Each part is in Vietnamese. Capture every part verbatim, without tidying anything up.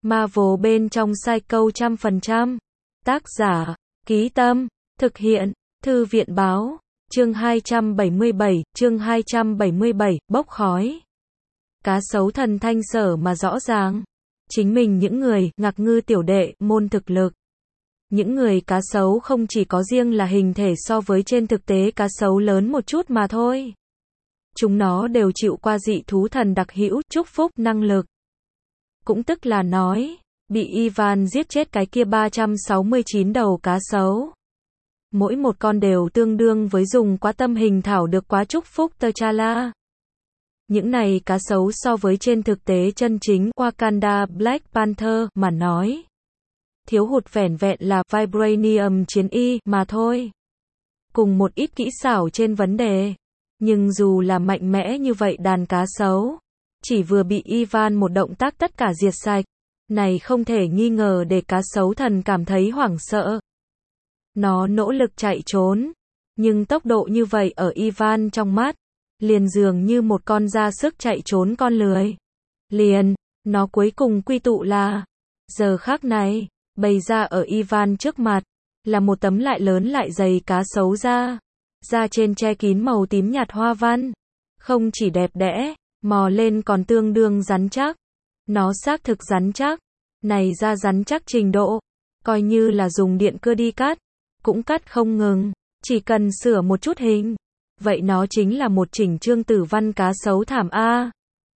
Marvel bên trong Psycho trăm phần trăm. Tác giả, Ký Tâm, thực hiện, Thư viện Báo, chương hai trăm bảy mươi bảy, chương hai trăm bảy mươi bảy, bốc khói. Cá sấu thần thanh sở mà rõ ràng. Chính mình những người, ngạc ngư tiểu đệ, môn thực lực. Những người cá sấu không chỉ có riêng là hình thể so với trên thực tế cá sấu lớn một chút mà thôi. Chúng nó đều chịu qua dị thú thần đặc hữu, chúc phúc, năng lực. Cũng tức là nói, bị Ivan giết chết cái kia ba trăm sáu mươi chín đầu cá sấu. Mỗi một con đều tương đương với dùng quá tâm hình thảo được quá chúc phúc T'Challa. Những này cá sấu so với trên thực tế chân chính Wakanda Black Panther mà nói. Thiếu hụt vẻn vẹn là Vibranium chiến y mà thôi. Cùng một ít kỹ xảo trên vấn đề. Nhưng dù là mạnh mẽ như vậy đàn cá sấu, chỉ vừa bị Ivan một động tác tất cả diệt sạch. Này không thể nghi ngờ để cá sấu thần cảm thấy hoảng sợ. Nó nỗ lực chạy trốn. Nhưng tốc độ như vậy ở Ivan trong mắt, liền dường như một con ra sức chạy trốn con lười. Liền, nó cuối cùng quy tụ là, giờ khắc này, bày ra ở Ivan trước mặt, là một tấm lại lớn lại dày cá sấu da. Da trên che kín màu tím nhạt hoa văn. Không chỉ đẹp đẽ, mò lên còn tương đương rắn chắc. Nó xác thực rắn chắc. Này da rắn chắc trình độ, coi như là dùng điện cưa đi cắt, cũng cắt không ngừng, chỉ cần sửa một chút hình. Vậy nó chính là một chỉnh chương tử văn cá sấu thảm A.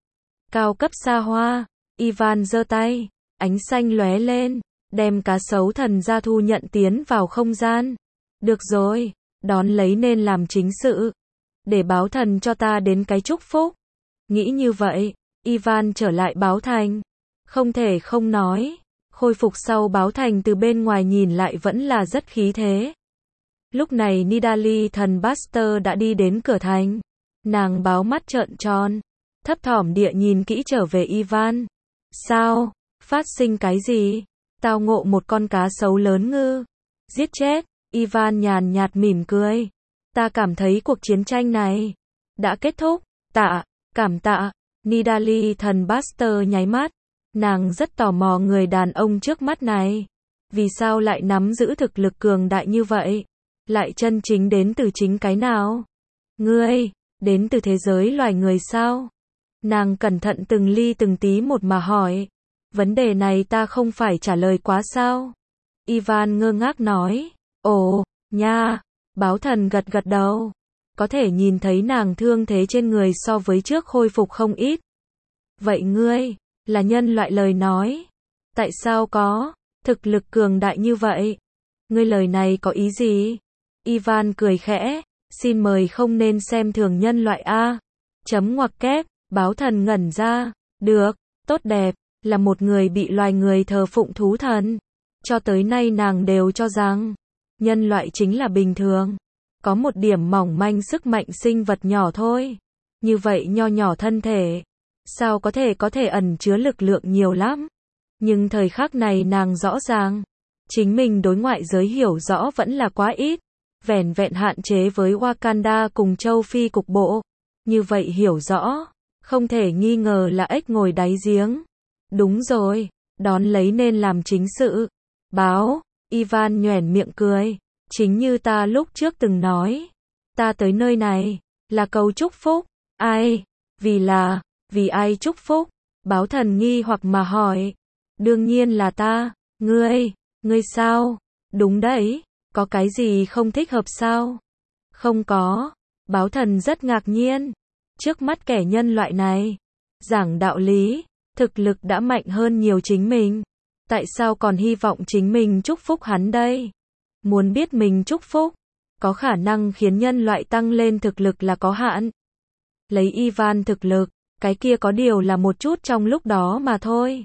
Cao cấp xa hoa, Ivan giơ tay, ánh xanh lóe lên, đem cá sấu thần ra thu nhận tiến vào không gian. Được rồi, đón lấy nên làm chính sự. Để báo thần cho ta đến cái chúc phúc. Nghĩ như vậy, Ivan trở lại báo thành. Không thể không nói, khôi phục sau báo thành từ bên ngoài nhìn lại vẫn là rất khí thế. Lúc này Nidalee thần Buster đã đi đến cửa thành. Nàng báo mắt trợn tròn, thấp thỏm địa nhìn kỹ trở về Ivan. Sao? Phát sinh cái gì? Tao ngộ một con cá sấu lớn ngư. Giết chết. Ivan nhàn nhạt mỉm cười. Ta cảm thấy cuộc chiến tranh này đã kết thúc. Tạ, cảm tạ. Nidalee thần Buster nháy mắt. Nàng rất tò mò người đàn ông trước mắt này. Vì sao lại nắm giữ thực lực cường đại như vậy? Lại chân chính đến từ chính cái nào? Ngươi, đến từ thế giới loài người sao? Nàng cẩn thận từng ly từng tí một mà hỏi. Vấn đề này ta không phải trả lời quá sao? Ivan ngơ ngác nói. Ồ, nha. Báo thần gật gật đầu. Có thể nhìn thấy nàng thương thế trên người so với trước khôi phục không ít. Vậy ngươi, là nhân loại lời nói. Tại sao có thực lực cường đại như vậy? Ngươi lời này có ý gì? Ivan cười khẽ. Xin mời không nên xem thường nhân loại A. Chấm ngoặc kép. Báo thần ngẩn ra. Được, tốt đẹp. Là một người bị loài người thờ phụng thú thần. Cho tới nay nàng đều cho rằng nhân loại chính là bình thường. Có một điểm mỏng manh sức mạnh sinh vật nhỏ thôi. Như vậy nho nhỏ thân thể. Sao có thể có thể ẩn chứa lực lượng nhiều lắm. Nhưng thời khắc này nàng rõ ràng. Chính mình đối ngoại giới hiểu rõ vẫn là quá ít. Vẻn vẹn hạn chế với Wakanda cùng châu Phi cục bộ. Như vậy hiểu rõ. Không thể nghi ngờ là ếch ngồi đáy giếng. Đúng rồi. Đón lấy nên làm chính sự. Báo. Ivan nhoẻn miệng cười. Chính như ta lúc trước từng nói. Ta tới nơi này. Là cầu chúc phúc. Ai? Vì là. Vì ai chúc phúc? Báo thần nghi hoặc mà hỏi. Đương nhiên là ta. Ngươi. Ngươi sao? Đúng đấy. Có cái gì không thích hợp sao? Không có. Báo thần rất ngạc nhiên. Trước mắt kẻ nhân loại này. Giảng đạo lý. Thực lực đã mạnh hơn nhiều chính mình. Tại sao còn hy vọng chính mình chúc phúc hắn đây? Muốn biết mình chúc phúc. Có khả năng khiến nhân loại tăng lên thực lực là có hạn. Lấy Ivan thực lực. Cái kia có điều là một chút trong lúc đó mà thôi.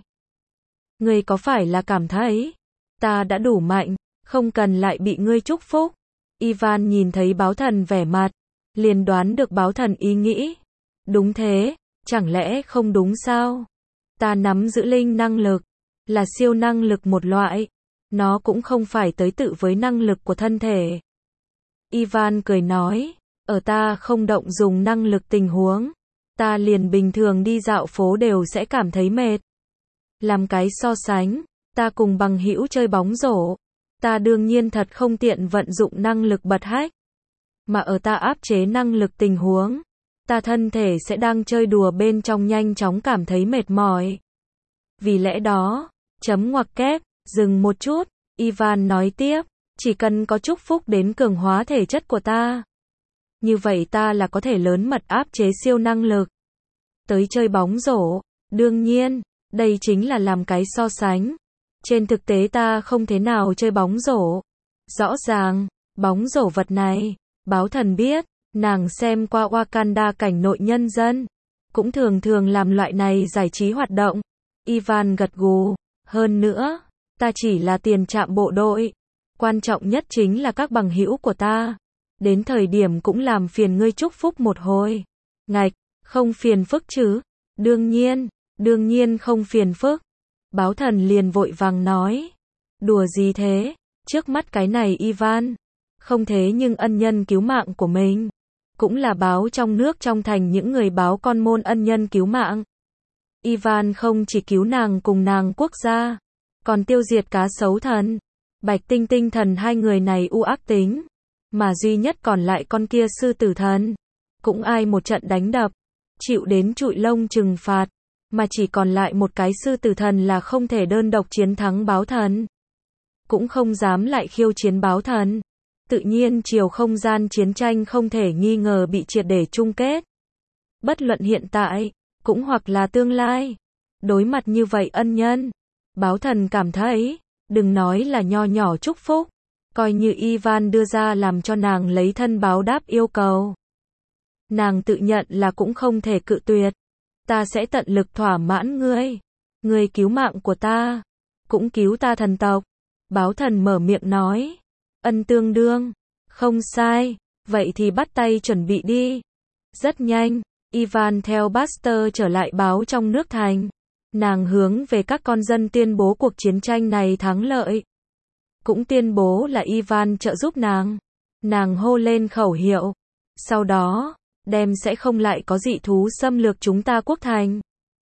Ngươi có phải là cảm thấy ta đã đủ mạnh, không cần lại bị ngươi chúc phúc? Ivan nhìn thấy báo thần vẻ mặt, liền đoán được báo thần ý nghĩ. Đúng thế, chẳng lẽ không đúng sao? Ta nắm giữ linh năng lực, là siêu năng lực một loại. Nó cũng không phải tới tự với năng lực của thân thể. Ivan cười nói, ở ta không động dùng năng lực tình huống. Ta liền bình thường đi dạo phố đều sẽ cảm thấy mệt. Làm cái so sánh, ta cùng bằng hữu chơi bóng rổ, ta đương nhiên thật không tiện vận dụng năng lực bật hách. Mà ở ta áp chế năng lực tình huống, ta thân thể sẽ đang chơi đùa bên trong nhanh chóng cảm thấy mệt mỏi. Vì lẽ đó, chấm ngoặc kép, dừng một chút, Ivan nói tiếp, chỉ cần có chúc phúc đến cường hóa thể chất của ta. Như vậy ta là có thể lớn mật áp chế siêu năng lực. Tới chơi bóng rổ, đương nhiên, đây chính là làm cái so sánh. Trên thực tế ta không thế nào chơi bóng rổ. Rõ ràng, bóng rổ vật này, báo thần biết, nàng xem qua Wakanda cảnh nội nhân dân, cũng thường thường làm loại này giải trí hoạt động. Ivan gật gù, hơn nữa, ta chỉ là tiền trạm bộ đội. Quan trọng nhất chính là các bằng hữu của ta. Đến thời điểm cũng làm phiền ngươi chúc phúc một hồi. Ngạch, không phiền phức chứ? Đương nhiên, đương nhiên không phiền phức. Báo thần liền vội vàng nói. Đùa gì thế? Trước mắt cái này Ivan. Không thế nhưng ân nhân cứu mạng của mình. Cũng là báo trong nước trong thành những người báo con môn ân nhân cứu mạng. Ivan không chỉ cứu nàng cùng nàng quốc gia, còn tiêu diệt cá sấu thần, Bạch Tinh Tinh thần hai người này u ác tính. Mà duy nhất còn lại con kia sư tử thần, cũng ai một trận đánh đập, chịu đến trụi lông trừng phạt, mà chỉ còn lại một cái sư tử thần là không thể đơn độc chiến thắng báo thần. Cũng không dám lại khiêu chiến báo thần. Tự nhiên chiều không gian chiến tranh không thể nghi ngờ bị triệt để chung kết. Bất luận hiện tại, cũng hoặc là tương lai. Đối mặt như vậy ân nhân, báo thần cảm thấy, đừng nói là nho nhỏ chúc phúc, coi như Ivan đưa ra làm cho nàng lấy thân báo đáp yêu cầu. Nàng tự nhận là cũng không thể cự tuyệt. Ta sẽ tận lực thỏa mãn ngươi. Ngươi cứu mạng của ta, cũng cứu ta thần tộc. Báo thần mở miệng nói. Ân tương đương. Không sai. Vậy thì bắt tay chuẩn bị đi. Rất nhanh, Ivan theo Buster trở lại báo trong nước thành. Nàng hướng về các con dân tuyên bố cuộc chiến tranh này thắng lợi. Cũng tuyên bố là Ivan trợ giúp nàng. Nàng hô lên khẩu hiệu. Sau đó, đem sẽ không lại có dị thú xâm lược chúng ta quốc thành.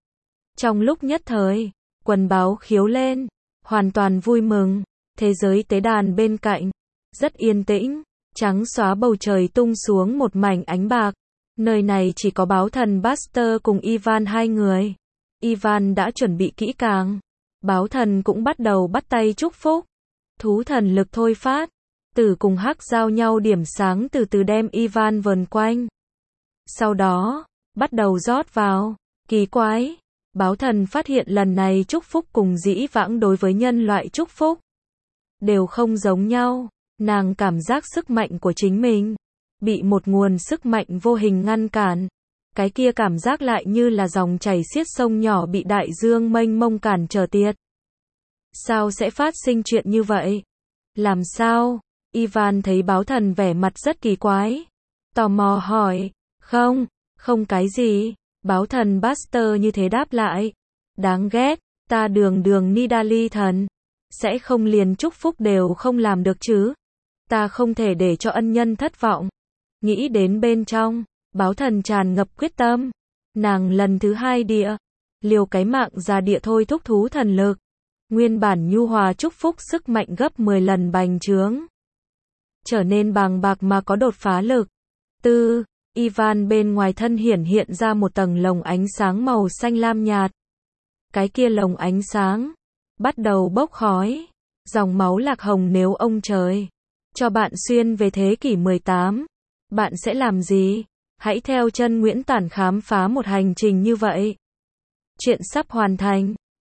Trong lúc nhất thời, quần báo khiếu lên, hoàn toàn vui mừng. Thế giới tế đàn bên cạnh, rất yên tĩnh, trắng xóa bầu trời tung xuống một mảnh ánh bạc. Nơi này chỉ có báo thần Buster cùng Ivan hai người. Ivan đã chuẩn bị kỹ càng. Báo thần cũng bắt đầu bắt tay chúc phúc. Thú thần lực thôi phát. Tử cùng hắc giao nhau điểm sáng từ từ đem Ivan vờn quanh. Sau đó, bắt đầu rót vào. Kỳ quái. Báo thần phát hiện lần này chúc phúc cùng dĩ vãng đối với nhân loại chúc phúc đều không giống nhau. Nàng cảm giác sức mạnh của chính mình bị một nguồn sức mạnh vô hình ngăn cản. Cái kia cảm giác lại như là dòng chảy xiết sông nhỏ bị đại dương mênh mông cản trở tiệt. Sao sẽ phát sinh chuyện như vậy? Làm sao? Ivan thấy báo thần vẻ mặt rất kỳ quái. Tò mò hỏi. Không, không cái gì. Báo thần Buster như thế đáp lại. Đáng ghét, ta đường đường Nidalee thần. Sẽ không liền chúc phúc đều không làm được chứ. Ta không thể để cho ân nhân thất vọng. Nghĩ đến bên trong, báo thần tràn ngập quyết tâm. Nàng lần thứ hai địa, liều cái mạng ra địa thôi thúc thú thần lực. Nguyên bản nhu hòa chúc phúc sức mạnh gấp mười lần bành trướng. Trở nên bàng bạc mà có đột phá lực. Tư, Ivan bên ngoài thân hiển hiện ra một tầng lồng ánh sáng màu xanh lam nhạt. Cái kia lồng ánh sáng bắt đầu bốc khói. Dòng máu lạc hồng nếu ông trời cho bạn xuyên về thế kỷ mười tám, bạn sẽ làm gì? Hãy theo chân Nguyễn Tản khám phá một hành trình như vậy. Chuyện sắp hoàn thành.